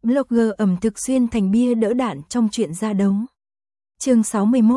Blogger ẩm thực xuyên thành bia đỡ đạn trong chuyện ra đấu. Chương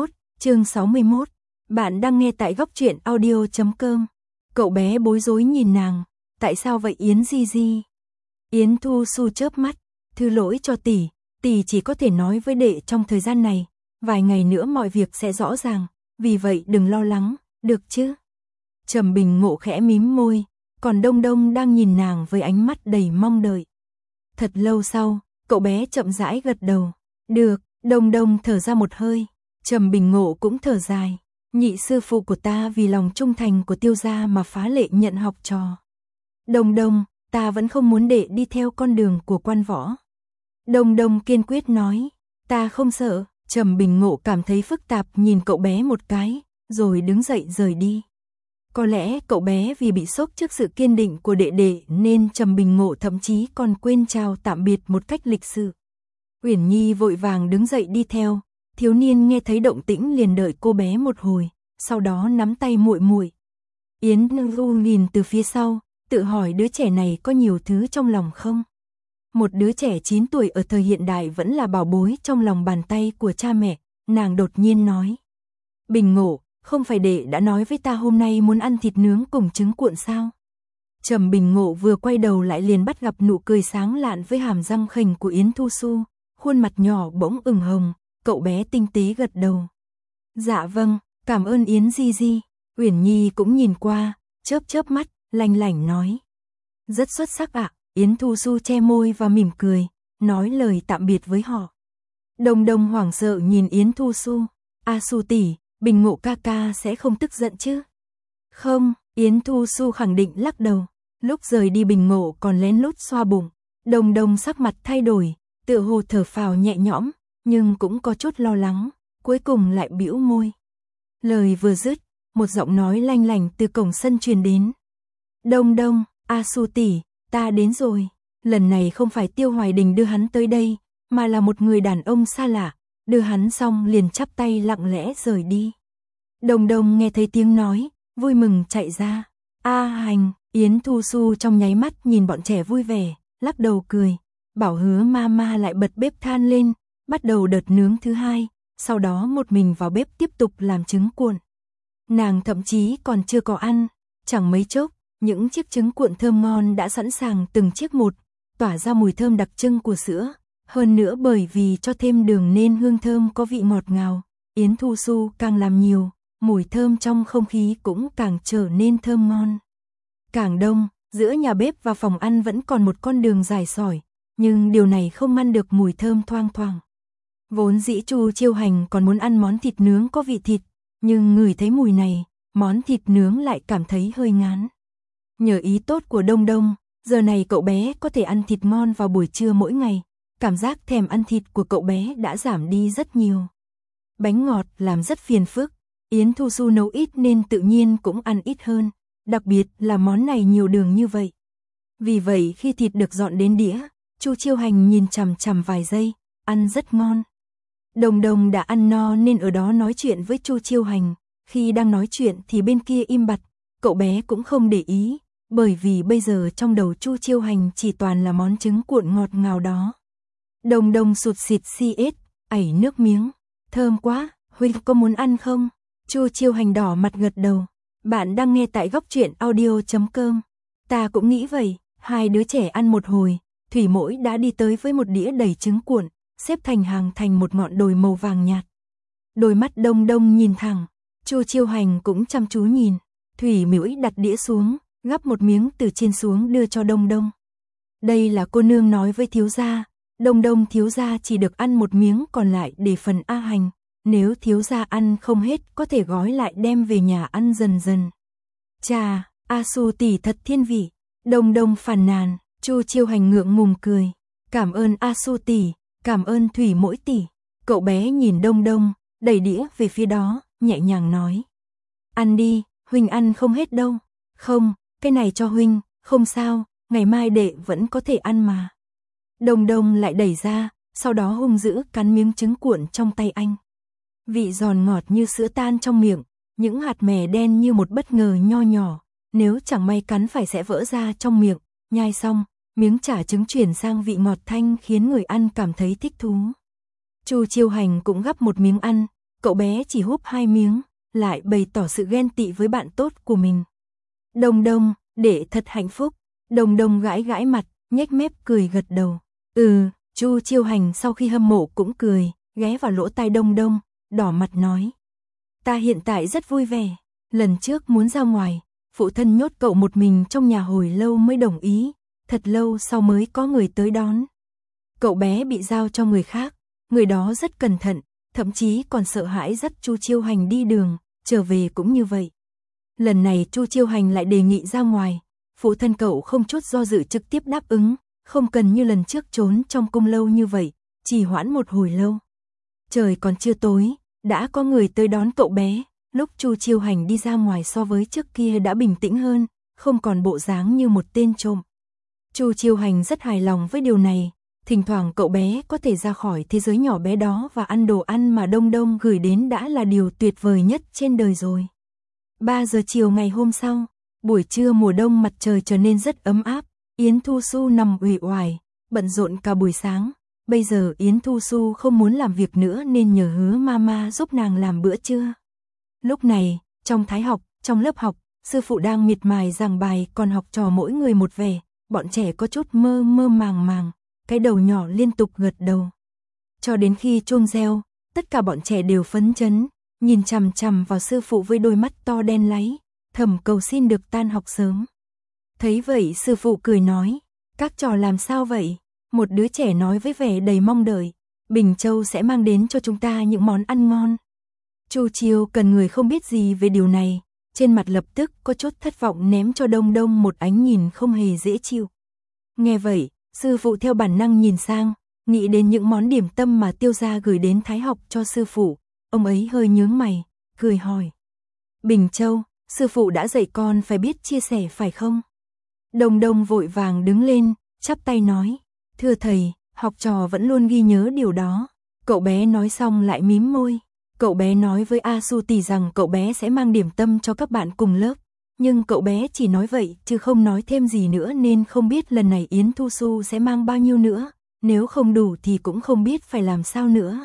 61. Bạn đang nghe tại góc truyện audio.com. Cậu bé bối rối nhìn nàng. Tại sao vậy Yến Di? Yến Thu Xu chớp mắt. Thư lỗi cho tỷ chỉ có thể nói với đệ trong thời gian này. Vài ngày nữa mọi việc sẽ rõ ràng. Vì vậy đừng lo lắng, được chứ? Trầm Bình Ngộ khẽ mím môi. Còn Đông Đông đang nhìn nàng với ánh mắt đầy mong đợi. Thật lâu sau, cậu bé chậm rãi gật đầu. Được, Đông Đông thở ra một hơi. Trầm Bình Ngộ cũng thở dài. Nhị sư phụ của ta vì lòng trung thành của Tiêu gia mà phá lệ nhận học trò. Đông Đông, ta vẫn không muốn đệ đi theo con đường của quan võ. Đông Đông kiên quyết nói. Ta không sợ. Trầm Bình Ngộ cảm thấy phức tạp nhìn cậu bé một cái, rồi đứng dậy rời đi. Có lẽ cậu bé vì bị sốc trước sự kiên định của đệ đệ nên Trầm Bình Ngộ thậm chí còn quên chào tạm biệt một cách lịch sự. Uyển Nhi vội vàng đứng dậy đi theo, thiếu niên nghe thấy động tĩnh liền đợi cô bé một hồi, sau đó nắm tay muội muội. Yến Nhu nhìn từ phía sau, tự hỏi đứa trẻ này có nhiều thứ trong lòng không? Một đứa trẻ 9 tuổi ở thời hiện đại vẫn là bảo bối trong lòng bàn tay của cha mẹ, nàng đột nhiên nói. Bình Ngộ, không phải đệ đã nói với ta hôm nay muốn ăn thịt nướng cùng trứng cuộn sao? Trầm Bình Ngộ vừa quay đầu lại liền bắt gặp nụ cười sáng lạn với hàm răng khỉnh của Yến Thu Xu, khuôn mặt nhỏ bỗng ửng hồng, cậu bé tinh tế gật đầu. Dạ vâng, cảm ơn Yến Di. Uyển Nhi cũng nhìn qua, chớp mắt, lanh lảnh nói. Rất xuất sắc ạ. Yến Thu Xu che môi và mỉm cười, nói lời tạm biệt với họ. Đông Đông hoảng sợ nhìn Yến Thu Xu. A Xu tỷ, Bình Ngộ ca ca sẽ không tức giận chứ? Không, Yến Thu Xu khẳng định lắc đầu. Lúc rời đi Bình Ngộ còn lén lút xoa bụng. Đông Đông sắc mặt thay đổi, tựa hồ thở phào nhẹ nhõm, nhưng cũng có chút lo lắng, cuối cùng lại bĩu môi. Lời vừa dứt, một giọng nói lanh lảnh từ cổng sân truyền đến. Đông Đông, A Xu tỷ, ta đến rồi. Lần này không phải Tiêu Hoài Đình đưa hắn tới đây, mà là một người đàn ông xa lạ, đưa hắn xong liền chắp tay lặng lẽ rời đi. Đông Đông nghe thấy tiếng nói, vui mừng chạy ra. A Hành, Yến Thu Xu trong nháy mắt nhìn bọn trẻ vui vẻ, lắc đầu cười, bảo hứa mama lại bật bếp than lên, bắt đầu đợt nướng thứ hai, sau đó một mình vào bếp tiếp tục làm trứng cuộn. Nàng thậm chí còn chưa có ăn, chẳng mấy chốc, những chiếc trứng cuộn thơm ngon đã sẵn sàng từng chiếc một, tỏa ra mùi thơm đặc trưng của sữa, hơn nữa bởi vì cho thêm đường nên hương thơm có vị ngọt ngào. Yến Thu Xu càng làm nhiều, mùi thơm trong không khí cũng càng trở nên thơm ngon. Càng đông, giữa nhà bếp và phòng ăn vẫn còn một con đường dài sỏi, nhưng điều này không ngăn được mùi thơm thoang thoảng. Vốn dĩ Chu Chiêu Hành còn muốn ăn món thịt nướng có vị thịt, nhưng ngửi thấy mùi này, món thịt nướng lại cảm thấy hơi ngán. Nhờ ý tốt của Đông Đông, giờ này cậu bé có thể ăn thịt ngon vào buổi trưa mỗi ngày, cảm giác thèm ăn thịt của cậu bé đã giảm đi rất nhiều. Bánh ngọt làm rất phiền phức, Yến Thu Xu nấu ít nên tự nhiên cũng ăn ít hơn, đặc biệt là món này nhiều đường như vậy. Vì vậy khi thịt được dọn đến đĩa, Chu Chiêu Hành nhìn chằm chằm vài giây, ăn rất ngon. Đông Đông đã ăn no nên ở đó nói chuyện với Chu Chiêu Hành, khi đang nói chuyện thì bên kia im bặt, cậu bé cũng không để ý, bởi vì bây giờ trong đầu Chu Chiêu Hành chỉ toàn là món trứng cuộn ngọt ngào đó. Đông Đông sụt sịt ẩy nước miếng, thơm quá, huynh có muốn ăn không? Chu Chiêu Hành đỏ mặt gật đầu. Bạn đang nghe tại góc truyện audio.com. Ta cũng nghĩ vậy. Hai đứa trẻ ăn một hồi, Thủy Mỗi đã đi tới với một đĩa đầy trứng cuộn, xếp thành hàng thành một ngọn đồi màu vàng nhạt. Đôi mắt Đông Đông nhìn thẳng, Chu Chiêu Hành cũng chăm chú nhìn. Thủy Mỗi đặt đĩa xuống, gắp một miếng từ trên xuống đưa cho Đông Đông. Đây là cô nương nói với thiếu gia, Đông Đông thiếu gia chỉ được ăn một miếng còn lại để phần A Hành. Nếu thiếu gia ăn không hết có thể gói lại đem về nhà ăn dần dần. Chà, A Xu tỷ thật thiên vị. Đông Đông phàn nàn, Chu Chiêu Hành ngượng ngùng cười. Cảm ơn A Xu tỷ, cảm ơn Thủy Mỗi tỷ. Cậu bé nhìn Đông Đông, đẩy đĩa về phía đó, nhẹ nhàng nói. Ăn đi, huynh ăn không hết đâu. Không, cái này cho huynh, không sao, ngày mai đệ vẫn có thể ăn mà. Đông Đông lại đẩy ra, sau đó hung dữ cắn miếng trứng cuộn trong tay anh. Vị giòn ngọt như sữa tan trong miệng, những hạt mè đen như một bất ngờ nho nhỏ, nếu chẳng may cắn phải sẽ vỡ ra trong miệng, nhai xong, miếng chả trứng chuyển sang vị ngọt thanh khiến người ăn cảm thấy thích thú. Chu Chiêu Hành cũng gắp một miếng ăn, cậu bé chỉ húp 2 miếng, lại bày tỏ sự ghen tị với bạn tốt của mình. Đông Đông, để thật hạnh phúc. Đông Đông gãi gãi mặt, nhếch mép cười gật đầu. Chu Chiêu Hành sau khi hâm mộ cũng cười, ghé vào lỗ tai Đông Đông, đỏ mặt nói. Ta hiện tại rất vui vẻ, lần trước muốn ra ngoài, phụ thân nhốt cậu một mình trong nhà hồi lâu mới đồng ý, thật lâu sau mới có người tới đón. Cậu bé bị giao cho người khác, người đó rất cẩn thận, thậm chí còn sợ hãi dắt Chu Chiêu Hành đi đường, trở về cũng như vậy. Lần này Chu Chiêu Hành lại đề nghị ra ngoài, phụ thân cậu không chút do dự trực tiếp đáp ứng, không cần như lần trước trốn trong cung lâu như vậy, chỉ hoãn một hồi lâu. Trời còn chưa tối, đã có người tới đón cậu bé, lúc Chu Chiêu Hành đi ra ngoài so với trước kia đã bình tĩnh hơn, không còn bộ dáng như một tên trộm. Chu Chiêu Hành rất hài lòng với điều này, thỉnh thoảng cậu bé có thể ra khỏi thế giới nhỏ bé đó và ăn đồ ăn mà Đông Đông gửi đến đã là điều tuyệt vời nhất trên đời rồi. 3 giờ chiều ngày hôm sau, buổi trưa mùa đông mặt trời trở nên rất ấm áp, Yến Thu Xu nằm uể oải, bận rộn cả buổi sáng. Bây giờ Yến Thu Xu không muốn làm việc nữa nên nhờ Hứa Mama giúp nàng làm bữa trưa. Lúc này, trong thái học, trong lớp học, sư phụ đang miệt mài giảng bài còn học trò mỗi người một vẻ, bọn trẻ có chút mơ mơ màng màng, cái đầu nhỏ liên tục gật đầu. Cho đến khi chuông reo, tất cả bọn trẻ đều phấn chấn, nhìn chằm chằm vào sư phụ với đôi mắt to đen láy, thầm cầu xin được tan học sớm. Thấy vậy sư phụ cười nói, các trò làm sao vậy? Một đứa trẻ nói với vẻ đầy mong đợi, Bình Châu sẽ mang đến cho chúng ta những món ăn ngon. Chu Chiêu Cần người không biết gì về điều này, trên mặt lập tức có chút thất vọng ném cho Đông Đông một ánh nhìn không hề dễ chịu. Nghe vậy, sư phụ theo bản năng nhìn sang, nghĩ đến những món điểm tâm mà Tiêu gia gửi đến thái học cho sư phụ, ông ấy hơi nhướng mày, cười hỏi. Bình Châu, sư phụ đã dạy con phải biết chia sẻ phải không? Đông Đông vội vàng đứng lên, chắp tay nói, thưa thầy, học trò vẫn luôn ghi nhớ điều đó. Cậu bé nói xong lại mím môi. Cậu bé nói với A Su tỷ rằng cậu bé sẽ mang điểm tâm cho các bạn cùng lớp. Nhưng cậu bé chỉ nói vậy chứ không nói thêm gì nữa nên không biết lần này Yến Thu Xu sẽ mang bao nhiêu nữa. Nếu không đủ thì cũng không biết phải làm sao nữa.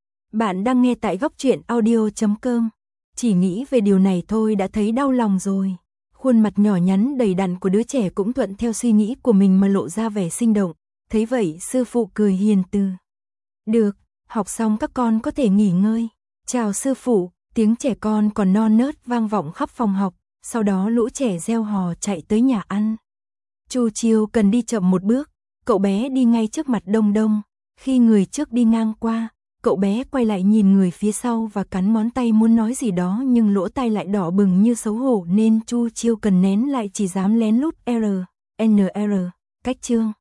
Bạn đang nghe tại góc truyện audio.com. Chỉ nghĩ về điều này thôi đã thấy đau lòng rồi. Khuôn mặt nhỏ nhắn đầy đặn của đứa trẻ cũng thuận theo suy nghĩ của mình mà lộ ra vẻ sinh động. Thấy vậy sư phụ cười hiền từ. Được, học xong các con có thể nghỉ ngơi. Chào sư phụ, tiếng trẻ con còn non nớt vang vọng khắp phòng học, sau đó lũ trẻ reo hò chạy tới nhà ăn. Chu Chiêu Cần đi chậm một bước, cậu bé đi ngay trước mặt Đông Đông, khi người trước đi ngang qua, cậu bé quay lại nhìn người phía sau và cắn ngón tay muốn nói gì đó nhưng lỗ tai lại đỏ bừng như xấu hổ nên Chu Chiêu Cần nén lại chỉ dám lén lút NR, cách chương.